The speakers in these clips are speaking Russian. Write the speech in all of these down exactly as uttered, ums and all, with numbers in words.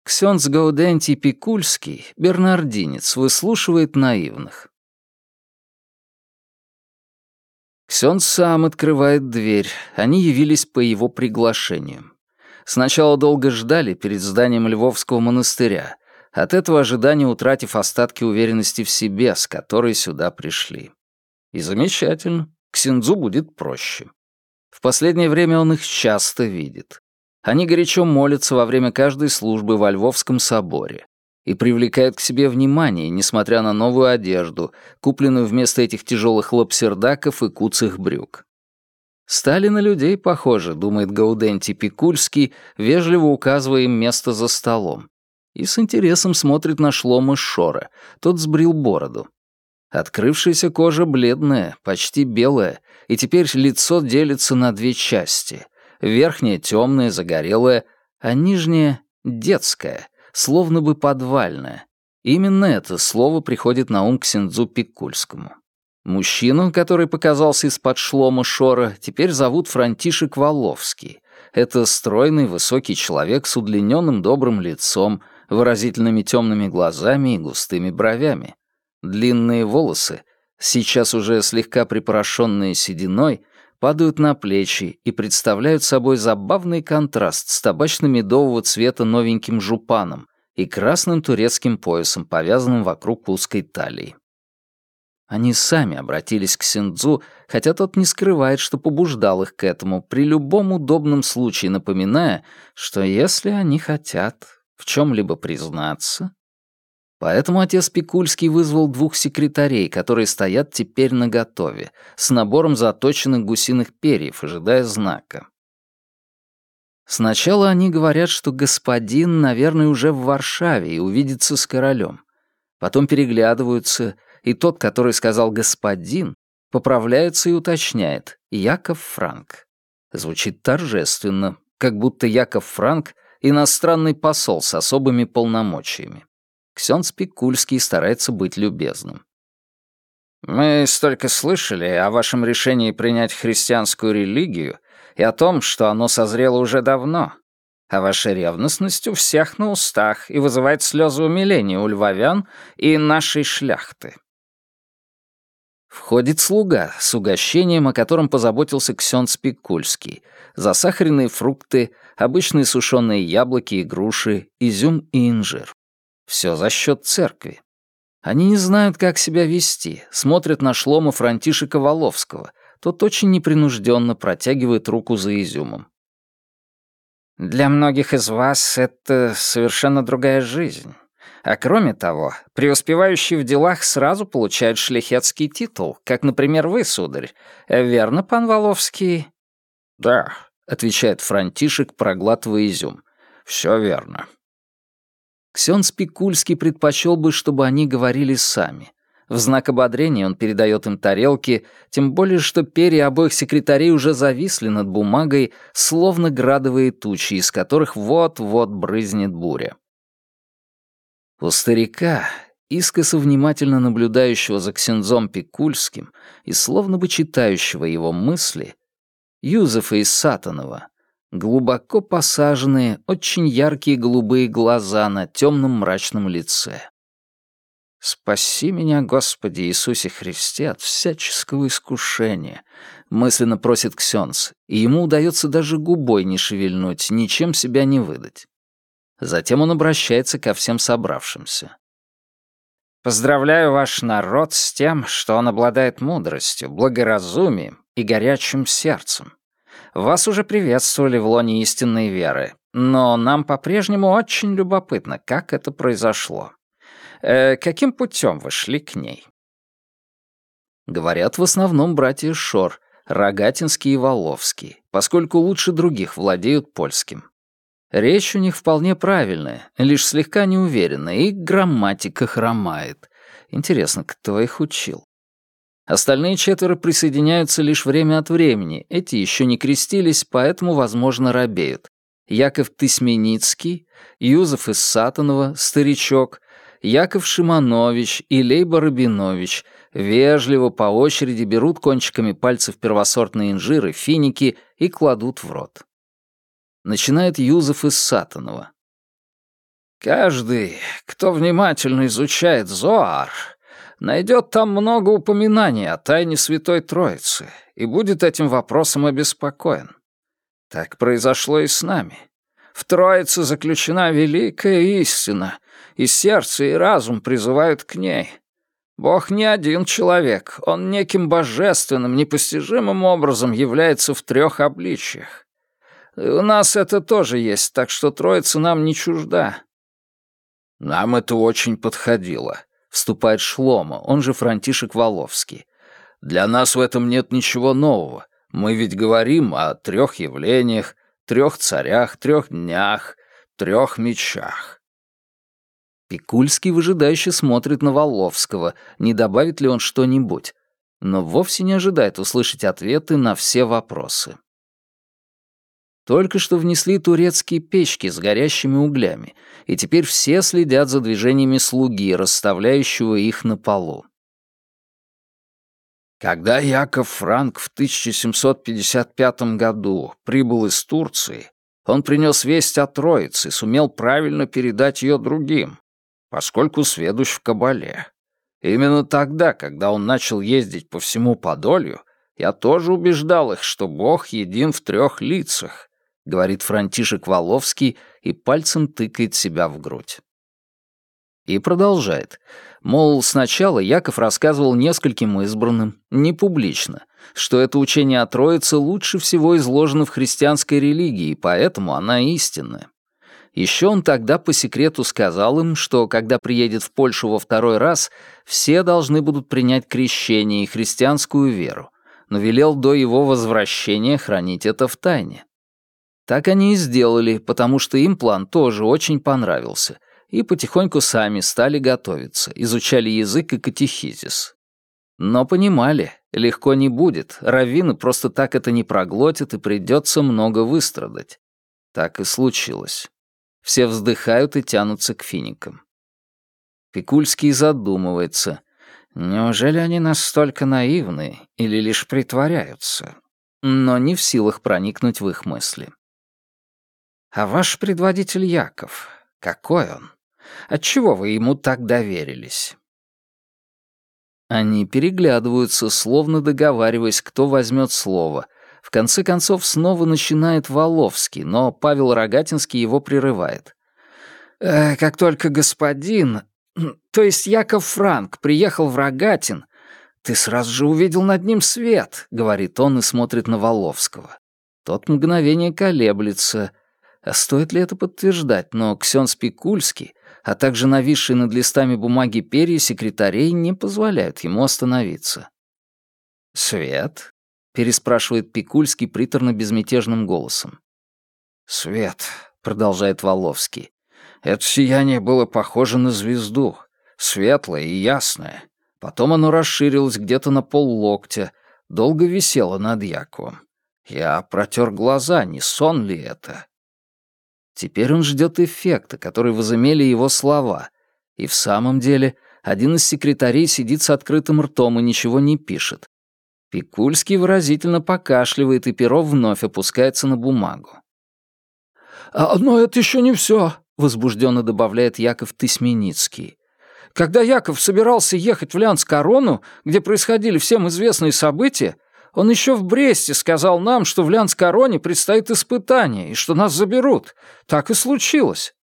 Ксёндз Гаудентий Пикульский, бернардинец, выслушивает наивных. Ксёндз сам открывает дверь, они явились по его приглашению. Сначала долго ждали перед зданием Львовского монастыря, от этого ожидания утратив остатки уверенности в себе, с которой сюда пришли. И замечательно, ксензу будет проще. В последнее время он их часто видит. Они горячо молятся во время каждой службы во Львовском соборе и привлекают к себе внимание, несмотря на новую одежду, купленную вместо этих тяжелых лапсердаков и куцых брюк. «Стали на людей похожи», — думает Гаудентий Пикульский, вежливо указывая им место за столом. И с интересом смотрит на Шлома Шора, тот сбрил бороду. Открывшаяся кожа бледная, почти белая, и теперь лицо делится на две части. Верхняя темная, загорелая, а нижняя — детская, словно бы подвальная. Именно это слово приходит на ум ксензу Пикульскому. Мужчину, который показался из-под Шлома Шора, теперь зовут Франтишек Воловский. Это стройный, высокий человек с удлиненным добрым лицом, выразительными темными глазами и густыми бровями. Длинные волосы, сейчас уже слегка припорошенные сединой, падают на плечи и представляют собой забавный контраст с табачно-медового цвета новеньким жупаном и красным турецким поясом, повязанным вокруг узкой талии. Они сами обратились к ксензу, хотя тот не скрывает, что побуждал их к этому, при любом удобном случае напоминая, что если они хотят в чем-либо признаться... Поэтому отец Пикульский вызвал двух секретарей, которые стоят теперь наготове, с набором заточенных гусиных перьев, ожидая знака. Сначала они говорят, что господин, наверное, уже в Варшаве и увидится с королем. Потом переглядываются, и тот, который сказал «господин», поправляется и уточняет «Яков Франк». Звучит торжественно, как будто Яков Франк — иностранный посол с особыми полномочиями. Ксёндз Пикульский старается быть любезным. «Мы столько слышали о вашем решении принять христианскую религию и о том, что оно созрело уже давно. А ваша ревностность у всех на устах и вызывает слезы умиления у львовян и нашей шляхты». Входит слуга с угощением, о котором позаботился ксёндз Пикульский. Засахаренные фрукты, обычные сушеные яблоки и груши, изюм и инжир. Все за счет церкви. Они не знают, как себя вести, смотрят на Шлома Франтишека Воловского. Тот очень непринужденно протягивает руку за изюмом. «Для многих из вас это совершенно другая жизнь. А кроме того, преуспевающие в делах сразу получают шляхетский титул, как, например, вы, сударь. Верно, пан Воловский?» «Да», — отвечает Франтишек, проглатывая изюм. «Все верно». Ксёндз Пикульский предпочел бы, чтобы они говорили сами. В знак ободрения он передает им тарелки, тем более, что перья обоих секретарей уже зависли над бумагой, словно градовые тучи, из которых вот-вот брызнет буря. У старика, искоса внимательно наблюдающего за ксензом Пикульским и словно бы читающего его мысли, Юзефа из Сатанова, глубоко посаженные, очень яркие голубые глаза на темном мрачном лице. «Спаси меня, Господи Иисусе Христе, от всяческого искушения», — мысленно просит ксёндз, и ему удается даже губой не шевельнуть, ничем себя не выдать. Затем он обращается ко всем собравшимся. «Поздравляю ваш народ с тем, что он обладает мудростью, благоразумием и горячим сердцем. Вас уже приветствовали в лоне истинной веры, но нам по-прежнему очень любопытно, как это произошло. Э, каким путем вы шли к ней?» Говорят в основном братья Шор, Рогатинский и Воловский, поскольку лучше других владеют польским. Речь у них вполне правильная, лишь слегка неуверенная, и грамматика хромает. Интересно, кто их учил? Остальные четверо присоединяются лишь время от времени, эти еще не крестились, поэтому, возможно, робеют. Яков Тысменицкий, Юзеф из Сатанова, старичок, Яков Шиманович и Лейба Рабинович вежливо по очереди берут кончиками пальцев первосортные инжиры, финики и кладут в рот. Начинает Юзеф из Сатанова. Каждый, кто внимательно изучает Зоар, найдет там много упоминаний о тайне Святой Троицы и будет этим вопросом обеспокоен. Так произошло и с нами. В Троице заключена великая истина, и сердце, и разум призывают к ней. Бог не один человек, он неким божественным, непостижимым образом является в трех обличиях. И у нас это тоже есть, так что Троица нам не чужда. Нам это очень подходило, вступает Шломо, он же Франтишек Воловский. Для нас в этом нет ничего нового. Мы ведь говорим о трех явлениях, трех царях, трех днях, трех мечах. Пикульский выжидающе смотрит на Воловского, не добавит ли он что-нибудь, но вовсе не ожидает услышать ответы на все вопросы. Только что внесли турецкие печки с горящими углями, и теперь все следят за движениями слуги, расставляющего их на полу. Когда Яков Франк в тысяча семьсот пятьдесят пятом году прибыл из Турции, он принес весть о Троице и сумел правильно передать ее другим, поскольку сведущ в Кабале. Именно тогда, когда он начал ездить по всему Подолью, я тоже убеждал их, что Бог един в трех лицах, говорит Франтишек Воловский и пальцем тыкает себя в грудь. И продолжает. Мол, сначала Яков рассказывал нескольким избранным, не публично, что это учение о Троице лучше всего изложено в христианской религии, и поэтому она истинная. Еще он тогда по секрету сказал им, что когда приедет в Польшу во второй раз, все должны будут принять крещение и христианскую веру, но велел до его возвращения хранить это в тайне. Так они и сделали, потому что им план тоже очень понравился, и потихоньку сами стали готовиться, изучали язык и катехизис. Но понимали, легко не будет, раввины просто так это не проглотят и придется много выстрадать. Так и случилось. Все вздыхают и тянутся к финикам. Пикульский задумывается. Неужели они настолько наивны или лишь притворяются? Но не в силах проникнуть в их мысли. А ваш предводитель Яков, какой он? Отчего вы ему так доверились? Они переглядываются, словно договариваясь, кто возьмет слово. В конце концов, снова начинает Воловский, но Павел Рогатинский его прерывает. «Э, «Как только господин, то есть Яков Франк, приехал в Рогатин, ты сразу же увидел над ним свет», — говорит он и смотрит на Воловского. Тот мгновение колеблется. А стоит ли это подтверждать, но ксенз Пикульский, а также нависшие над листами бумаги перья секретарей не позволяют ему остановиться. «Свет?» — переспрашивает Пикульский приторно-безмятежным голосом. «Свет», — продолжает Воловский. «Это сияние было похоже на звезду, светлое и ясное. Потом оно расширилось где-то на поллоктя, долго висело над Яковом. Я протер глаза, не сон ли это?» Теперь он ждет эффекта, который возымели его слова. И в самом деле, один из секретарей сидит с открытым ртом и ничего не пишет. Пикульский выразительно покашливает, и перо вновь опускается на бумагу. «А, но это еще не все», — возбужденно добавляет Яков Тысменицкий. «Когда Яков собирался ехать в Ляндскорону, где происходили всем известные события, он еще в Бресте сказал нам, что в Ляндскороне предстоит испытание и что нас заберут. Так и случилось».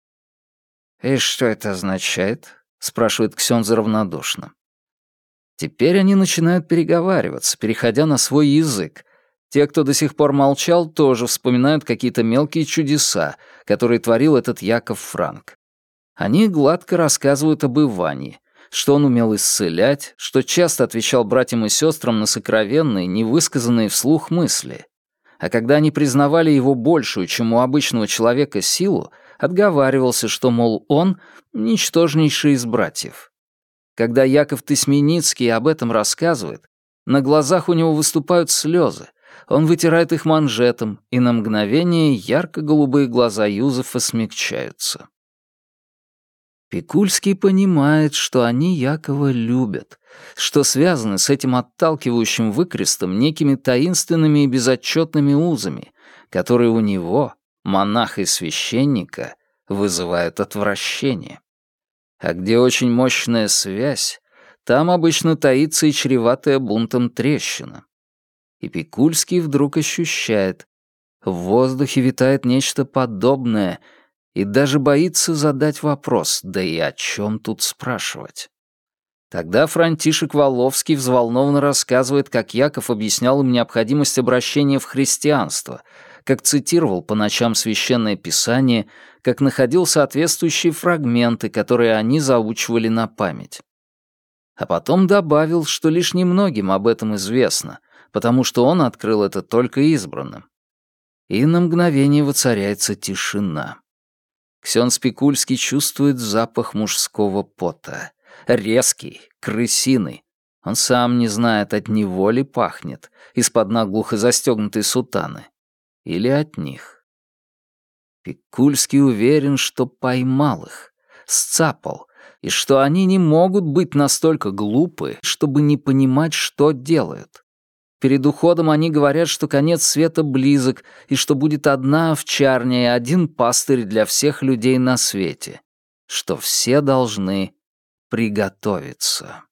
«И что это означает?» — спрашивает ксенза равнодушно. Теперь они начинают переговариваться, переходя на свой язык. Те, кто до сих пор молчал, тоже вспоминают какие-то мелкие чудеса, которые творил этот Яков Франк. Они гладко рассказывают об Иване, что он умел исцелять, что часто отвечал братьям и сестрам на сокровенные, невысказанные вслух мысли. А когда они признавали его большую, чем у обычного человека, силу, отговаривался, что, мол, он — ничтожнейший из братьев. Когда Яков Тысменицкий об этом рассказывает, на глазах у него выступают слезы, он вытирает их манжетом, и на мгновение ярко-голубые глаза Юзефа смягчаются. Пикульский понимает, что они Якова любят, что связаны с этим отталкивающим выкрестом некими таинственными и безотчетными узами, которые у него, монаха и священника, вызывают отвращение. А где очень мощная связь, там обычно таится и чреватая бунтом трещина. И Пикульский вдруг ощущает, в воздухе витает нечто подобное, и даже боится задать вопрос, да и о чем тут спрашивать. Тогда Франтишек Валловский взволнованно рассказывает, как Яков объяснял им необходимость обращения в христианство, как цитировал по ночам Священное Писание, как находил соответствующие фрагменты, которые они заучивали на память. А потом добавил, что лишь немногим об этом известно, потому что он открыл это только избранным. И на мгновение воцаряется тишина. Ксенц Пикульский чувствует запах мужского пота. Резкий, крысиный. Он сам не знает, от него ли пахнет, из-под наглухо застегнутой сутаны, или от них. Пикульский уверен, что поймал их, сцапал, и что они не могут быть настолько глупы, чтобы не понимать, что делают. Перед уходом они говорят, что конец света близок, и что будет одна овчарня и один пастырь для всех людей на свете, что все должны приготовиться.